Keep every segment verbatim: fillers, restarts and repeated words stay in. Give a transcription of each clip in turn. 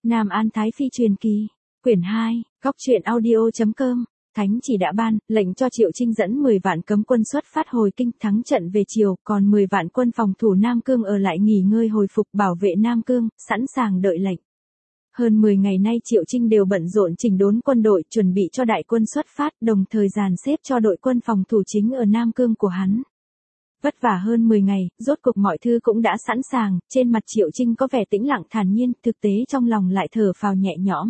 Nam An Thái Phi truyền kỳ, quyển hai, góc truyện audio.com. Thánh chỉ đã ban, lệnh cho Triệu Trinh dẫn mười vạn cấm quân xuất phát hồi kinh, thắng trận về chiều, còn mười vạn quân phòng thủ Nam Cương ở lại nghỉ ngơi hồi phục bảo vệ Nam Cương, sẵn sàng đợi lệnh. Hơn mười ngày nay Triệu Trinh đều bận rộn chỉnh đốn quân đội, chuẩn bị cho đại quân xuất phát, đồng thời dàn xếp cho đội quân phòng thủ chính ở Nam Cương của hắn. Vất vả hơn mười ngày, rốt cục mọi thứ cũng đã sẵn sàng, trên mặt Triệu Trinh có vẻ tĩnh lặng thản nhiên, thực tế trong lòng lại thở phào nhẹ nhõm.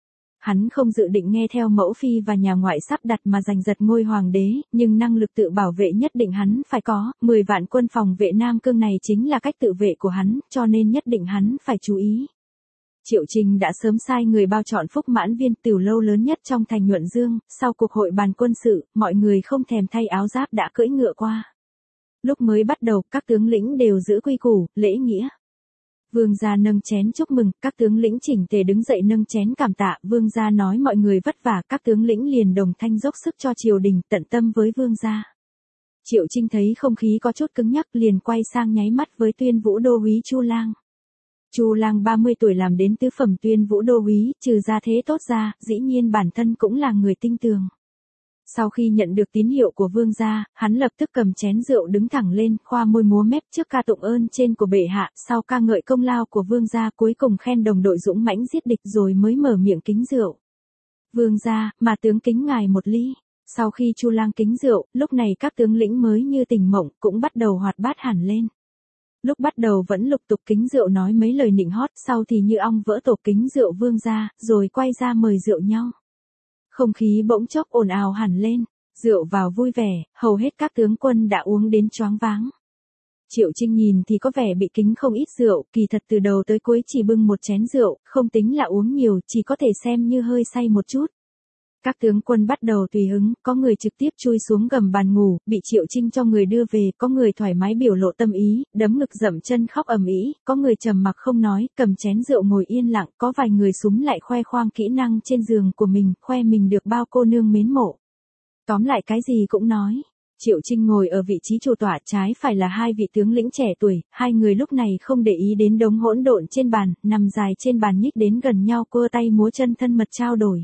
Hắn không dự định nghe theo mẫu phi và nhà ngoại sắp đặt mà giành giật ngôi hoàng đế, nhưng năng lực tự bảo vệ nhất định hắn phải có, mười vạn quân phòng vệ Nam Cương này chính là cách tự vệ của hắn, cho nên nhất định hắn phải chú ý. Triệu Trinh đã sớm sai người bao chọn Phúc Mãn Viên, tiểu lâu lớn nhất trong thành Nhuận Dương, sau cuộc hội bàn quân sự, mọi người không thèm thay áo giáp đã cưỡi ngựa qua. Lúc mới bắt đầu, các tướng lĩnh đều giữ quy củ, lễ nghĩa. Vương gia nâng chén chúc mừng, các tướng lĩnh chỉnh tề đứng dậy nâng chén cảm tạ, vương gia nói mọi người vất vả, các tướng lĩnh liền đồng thanh dốc sức cho triều đình, tận tâm với vương gia. Triệu Trinh thấy không khí có chút cứng nhắc, liền quay sang nháy mắt với Tuyên Vũ đô úy Chu Lang. Chu Lang ba mươi tuổi làm đến tứ phẩm Tuyên Vũ đô úy, trừ ra thế tốt ra, dĩ nhiên bản thân cũng là người tinh tường. Sau khi nhận được tín hiệu của vương gia, hắn lập tức cầm chén rượu đứng thẳng lên, khoa môi múa mép trước ca tụng ơn trên của bệ hạ, sau ca ngợi công lao của vương gia, cuối cùng khen đồng đội dũng mãnh giết địch rồi mới mở miệng kính rượu. Vương gia, mà tướng kính ngài một ly. Sau khi Chu Lang kính rượu, lúc này các tướng lĩnh mới như tỉnh mộng, cũng bắt đầu hoạt bát hẳn lên. Lúc bắt đầu vẫn lục tục kính rượu nói mấy lời nịnh hót, sau thì như ong vỡ tổ kính rượu vương gia, rồi quay ra mời rượu nhau. Không khí bỗng chốc ồn ào hẳn lên, rượu vào vui vẻ, hầu hết các tướng quân đã uống đến choáng váng. Triệu Trinh nhìn thì có vẻ bị kính không ít rượu, kỳ thật từ đầu tới cuối chỉ bưng một chén rượu, không tính là uống nhiều, chỉ có thể xem như hơi say một chút. Các tướng quân bắt đầu tùy hứng, có người trực tiếp chui xuống gầm bàn ngủ, bị Triệu Trinh cho người đưa về, có người thoải mái biểu lộ tâm ý, đấm ngực dậm chân khóc ầm ĩ, có người trầm mặc không nói, cầm chén rượu ngồi yên lặng, có vài người súm lại khoe khoang kỹ năng trên giường của mình, khoe mình được bao cô nương mến mộ. Tóm lại cái gì cũng nói. Triệu Trinh ngồi ở vị trí chủ tọa, trái phải là hai vị tướng lĩnh trẻ tuổi, hai người lúc này không để ý đến đống hỗn độn trên bàn, nằm dài trên bàn nhích đến gần nhau cua tay múa chân thân mật trao đổi.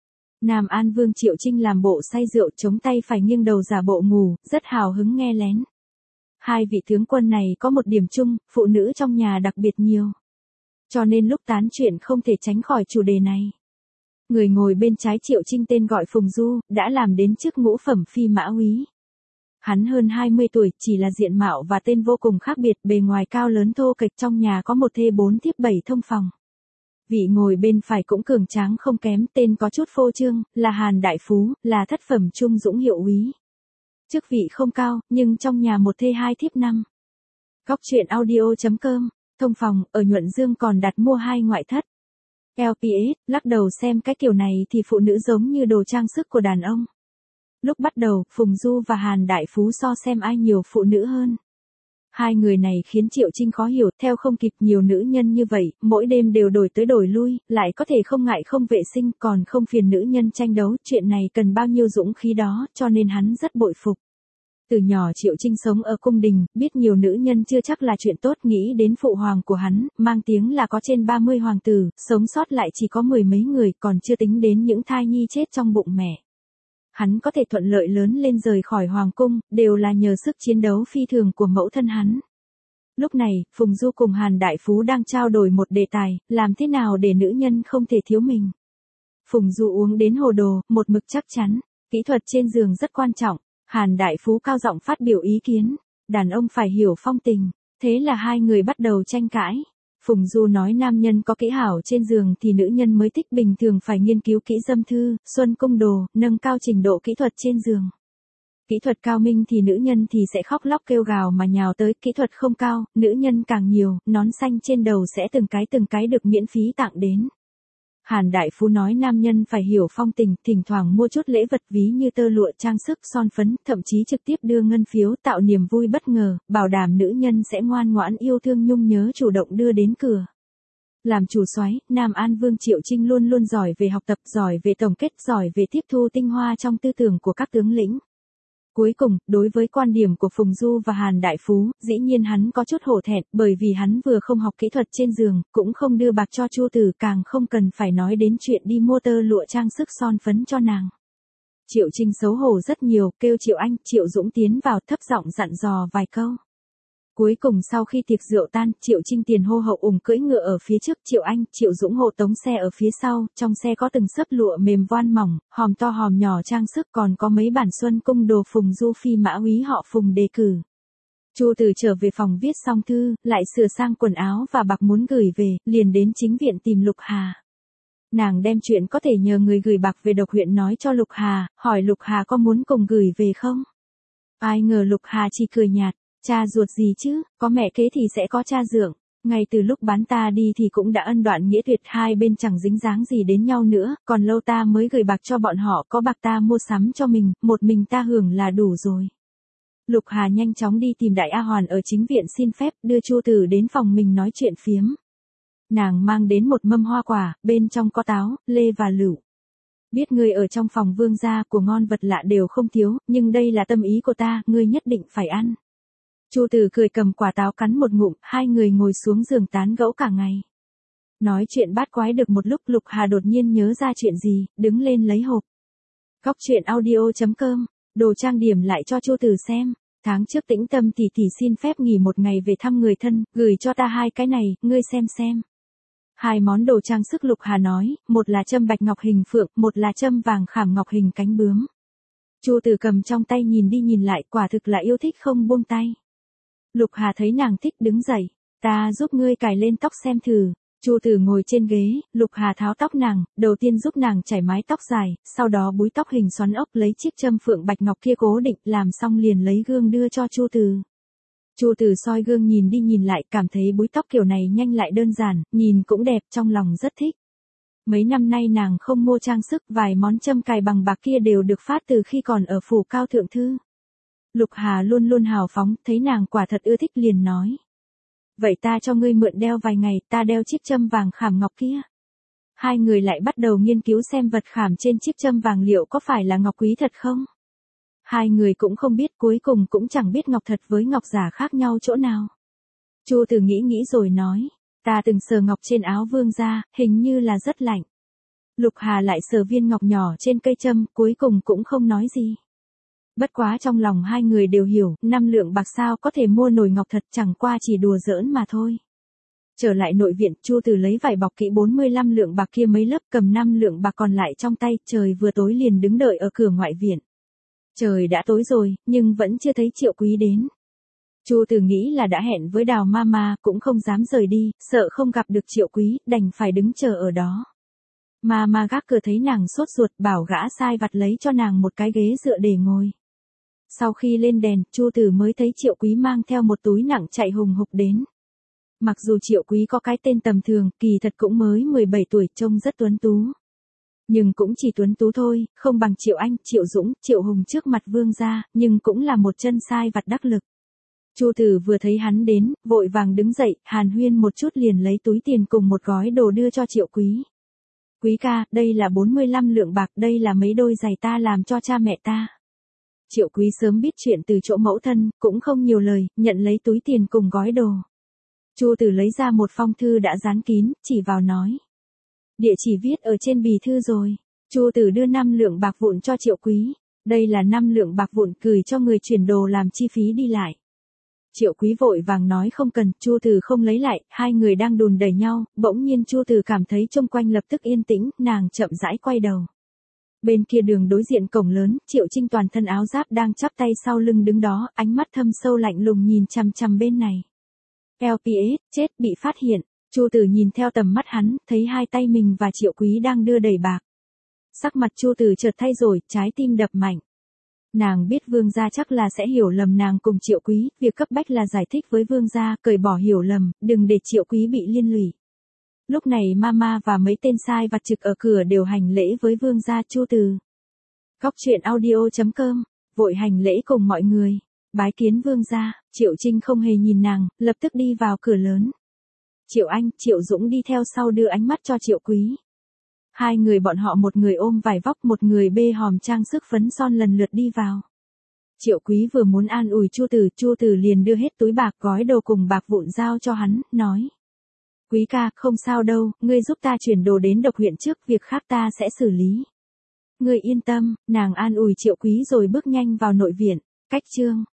Nam An Vương Triệu Trinh làm bộ say rượu, chống tay phải nghiêng đầu giả bộ ngủ, rất hào hứng nghe lén. Hai vị tướng quân này có một điểm chung, phụ nữ trong nhà đặc biệt nhiều. Cho nên lúc tán chuyện không thể tránh khỏi chủ đề này. Người ngồi bên trái Triệu Trinh tên gọi Phùng Du, đã làm đến chức ngũ phẩm phi mã úy. Hắn hơn hai mươi tuổi, chỉ là diện mạo và tên vô cùng khác biệt, bề ngoài cao lớn thô kệch, trong nhà có một thê bốn thiếp bảy thông phòng. Vị ngồi bên phải cũng cường tráng không kém, tên có chút phô trương, là Hàn Đại Phú, là thất phẩm trung dũng hiệu úy. Chức vị không cao, nhưng trong nhà một thê hai thiếp năm. Góc truyện audio.com, thông phòng, ở Nhuận Dương còn đặt mua hai ngoại thất. lờ pê ét, lắc đầu xem cái kiểu này thì phụ nữ giống như đồ trang sức của đàn ông. Lúc bắt đầu, Phùng Du và Hàn Đại Phú so xem ai nhiều phụ nữ hơn. Hai người này khiến Triệu Trinh khó hiểu, theo không kịp nhiều nữ nhân như vậy, mỗi đêm đều đổi tới đổi lui, lại có thể không ngại không vệ sinh, còn không phiền nữ nhân tranh đấu, chuyện này cần bao nhiêu dũng khí đó, cho nên hắn rất bội phục. Từ nhỏ Triệu Trinh sống ở cung đình, biết nhiều nữ nhân chưa chắc là chuyện tốt, nghĩ đến phụ hoàng của hắn, mang tiếng là có trên ba mươi hoàng tử, sống sót lại chỉ có mười mấy người, còn chưa tính đến những thai nhi chết trong bụng mẹ. Hắn có thể thuận lợi lớn lên rời khỏi hoàng cung, đều là nhờ sức chiến đấu phi thường của mẫu thân hắn. Lúc này, Phùng Du cùng Hàn Đại Phú đang trao đổi một đề tài, làm thế nào để nữ nhân không thể thiếu mình. Phùng Du uống đến hồ đồ, một mực chắc chắn, kỹ thuật trên giường rất quan trọng, Hàn Đại Phú cao giọng phát biểu ý kiến, đàn ông phải hiểu phong tình, thế là hai người bắt đầu tranh cãi. Phùng Du nói nam nhân có kỹ hảo trên giường thì nữ nhân mới thích, bình thường phải nghiên cứu kỹ dâm thư, xuân cung đồ, nâng cao trình độ kỹ thuật trên giường. Kỹ thuật cao minh thì nữ nhân thì sẽ khóc lóc kêu gào mà nhào tới, kỹ thuật không cao, nữ nhân càng nhiều, nón xanh trên đầu sẽ từng cái từng cái được miễn phí tặng đến. Hàn Đại Phú nói nam nhân phải hiểu phong tình, thỉnh thoảng mua chút lễ vật ví như tơ lụa, trang sức, son phấn, thậm chí trực tiếp đưa ngân phiếu tạo niềm vui bất ngờ, bảo đảm nữ nhân sẽ ngoan ngoãn yêu thương nhung nhớ chủ động đưa đến cửa. Làm chủ soái, Nam An Vương Triệu Trinh luôn luôn giỏi về học tập, giỏi về tổng kết, giỏi về tiếp thu tinh hoa trong tư tưởng của các tướng lĩnh. Cuối cùng, đối với quan điểm của Phùng Du và Hàn Đại Phú, dĩ nhiên hắn có chút hổ thẹn, bởi vì hắn vừa không học kỹ thuật trên giường, cũng không đưa bạc cho Chu Tử, càng không cần phải nói đến chuyện đi mua tơ lụa trang sức son phấn cho nàng. Triệu Trinh xấu hổ rất nhiều, kêu Triệu Anh, Triệu Dũng tiến vào, thấp giọng dặn dò vài câu. Cuối cùng sau khi tiệc rượu tan, Triệu Trinh tiền hô hậu ủng cưỡi ngựa ở phía trước, Triệu Anh, Triệu Dũng hộ tống xe ở phía sau, trong xe có từng xấp lụa mềm voan mỏng, hòm to hòm nhỏ trang sức, còn có mấy bản xuân cung đồ Phùng Du phi mã úy họ Phùng đề cử. Chu Từ trở về phòng viết xong thư, lại sửa sang quần áo và bạc muốn gửi về, liền đến chính viện tìm Lục Hà. Nàng đem chuyện có thể nhờ người gửi bạc về độc huyện nói cho Lục Hà, hỏi Lục Hà có muốn cùng gửi về không? Ai ngờ Lục Hà chỉ cười nhạt. Cha ruột gì chứ, có mẹ kế thì sẽ có cha dượng. Ngay từ lúc bán ta đi thì cũng đã ân đoạn nghĩa tuyệt, hai bên chẳng dính dáng gì đến nhau nữa, còn lâu ta mới gửi bạc cho bọn họ, có bạc ta mua sắm cho mình, một mình ta hưởng là đủ rồi. Lục Hà nhanh chóng đi tìm Đại A Hoàn ở chính viện xin phép, đưa Chu Tử đến phòng mình nói chuyện phiếm. Nàng mang đến một mâm hoa quả, bên trong có táo, lê và lựu. Biết ngươi ở trong phòng vương gia, của ngon vật lạ đều không thiếu, nhưng đây là tâm ý của ta, ngươi nhất định phải ăn. Chu Tử cười cầm quả táo cắn một ngụm, hai người ngồi xuống giường tán gẫu cả ngày. Nói chuyện bát quái được một lúc, Lục Hà đột nhiên nhớ ra chuyện gì, đứng lên lấy hộp. Góc truyện audio chấm com, đồ trang điểm lại cho Chu Tử xem. Tháng trước Tĩnh Tâm tỷ tỷ xin phép nghỉ một ngày về thăm người thân, gửi cho ta hai cái này, ngươi xem xem. Hai món đồ trang sức Lục Hà nói, một là châm bạch ngọc hình phượng, một là châm vàng khảm ngọc hình cánh bướm. Chu Tử cầm trong tay nhìn đi nhìn lại, quả thực là yêu thích không buông tay. Lục Hà thấy nàng thích đứng dậy, ta giúp ngươi cài lên tóc xem thử. Chu Tử ngồi trên ghế, Lục Hà tháo tóc nàng, đầu tiên giúp nàng chải mái tóc dài, sau đó búi tóc hình xoắn ốc lấy chiếc châm phượng bạch ngọc kia cố định, làm xong liền lấy gương đưa cho Chu Tử. Chu Tử soi gương nhìn đi nhìn lại, cảm thấy búi tóc kiểu này nhanh lại đơn giản, nhìn cũng đẹp, trong lòng rất thích. Mấy năm nay nàng không mua trang sức, vài món châm cài bằng bạc kia đều được phát từ khi còn ở phủ Cao Thượng Thư. Lục Hà luôn luôn hào phóng, thấy nàng quả thật ưa thích liền nói. Vậy ta cho ngươi mượn đeo vài ngày, ta đeo chiếc châm vàng khảm ngọc kia. Hai người lại bắt đầu nghiên cứu xem vật khảm trên chiếc châm vàng liệu có phải là ngọc quý thật không. Hai người cũng không biết, cuối cùng cũng chẳng biết ngọc thật với ngọc giả khác nhau chỗ nào. Chu Tử nghĩ nghĩ rồi nói, ta từng sờ ngọc trên áo vương gia, hình như là rất lạnh. Lục Hà lại sờ viên ngọc nhỏ trên cây châm, cuối cùng cũng không nói gì. Bất quá trong lòng hai người đều hiểu, năm lượng bạc sao có thể mua nổi ngọc thật, chẳng qua chỉ đùa giỡn mà thôi. Trở lại nội viện, Chu Tử lấy vải bọc kỹ bốn mươi lăm lượng bạc kia mấy lớp, cầm năm lượng bạc còn lại trong tay, trời vừa tối liền đứng đợi ở cửa ngoại viện. Trời đã tối rồi, nhưng vẫn chưa thấy Triệu Quý đến. Chu Tử nghĩ là đã hẹn với Đào Mama, cũng không dám rời đi, sợ không gặp được Triệu Quý, đành phải đứng chờ ở đó. Mama gác cửa thấy nàng sốt ruột, bảo gã sai vặt lấy cho nàng một cái ghế dựa để ngồi. Sau khi lên đèn, Chu Tử mới thấy Triệu Quý mang theo một túi nặng chạy hùng hục đến. Mặc dù Triệu Quý có cái tên tầm thường, kỳ thật cũng mới mười bảy tuổi, trông rất tuấn tú. Nhưng cũng chỉ tuấn tú thôi, không bằng Triệu Anh, Triệu Dũng, Triệu Hùng trước mặt vương gia, nhưng cũng là một chân sai vặt đắc lực. Chu Tử vừa thấy hắn đến, vội vàng đứng dậy, hàn huyên một chút liền lấy túi tiền cùng một gói đồ đưa cho Triệu Quý. Quý ca, đây là bốn mươi lăm lượng bạc, đây là mấy đôi giày ta làm cho cha mẹ ta. Triệu Quý sớm biết chuyện từ chỗ mẫu thân, cũng không nhiều lời, nhận lấy túi tiền cùng gói đồ. Chu Tử lấy ra một phong thư đã dán kín, chỉ vào nói. Địa chỉ viết ở trên bì thư rồi. Chu Tử đưa năm lượng bạc vụn cho Triệu Quý. Đây là năm lượng bạc vụn gửi cho người chuyển đồ làm chi phí đi lại. Triệu Quý vội vàng nói không cần, Chu Tử không lấy lại, hai người đang đùn đẩy nhau, bỗng nhiên Chu Tử cảm thấy xung quanh lập tức yên tĩnh, nàng chậm rãi quay đầu. Bên kia đường đối diện cổng lớn, Triệu Trinh toàn thân áo giáp đang chắp tay sau lưng đứng đó, ánh mắt thâm sâu lạnh lùng nhìn chằm chằm bên này. lờ pê ét, chết, bị phát hiện. Chu Tử nhìn theo tầm mắt hắn, thấy hai tay mình và Triệu Quý đang đưa đầy bạc. Sắc mặt Chu Tử chợt thay đổi, trái tim đập mạnh. Nàng biết vương gia chắc là sẽ hiểu lầm nàng cùng Triệu Quý, việc cấp bách là giải thích với vương gia, cởi bỏ hiểu lầm, đừng để Triệu Quý bị liên lụy. Lúc này Mama và mấy tên sai vặt trực ở cửa đều hành lễ với vương gia. Chu Tử. Góc truyện audio chấm com, vội hành lễ cùng mọi người. Bái kiến vương gia. Triệu Trinh không hề nhìn nàng, lập tức đi vào cửa lớn. Triệu Anh, Triệu Dũng đi theo sau đưa ánh mắt cho Triệu Quý. Hai người bọn họ một người ôm vải vóc, một người bê hòm trang sức phấn son lần lượt đi vào. Triệu Quý vừa muốn an ủi Chu Tử, Chu Tử liền đưa hết túi bạc gói đồ cùng bạc vụn giao cho hắn, nói. Quý ca, không sao đâu, ngươi giúp ta chuyển đồ đến Độc huyện trước, việc khác ta sẽ xử lý. Ngươi yên tâm, nàng an ủi Triệu Quý rồi bước nhanh vào nội viện, cách chương.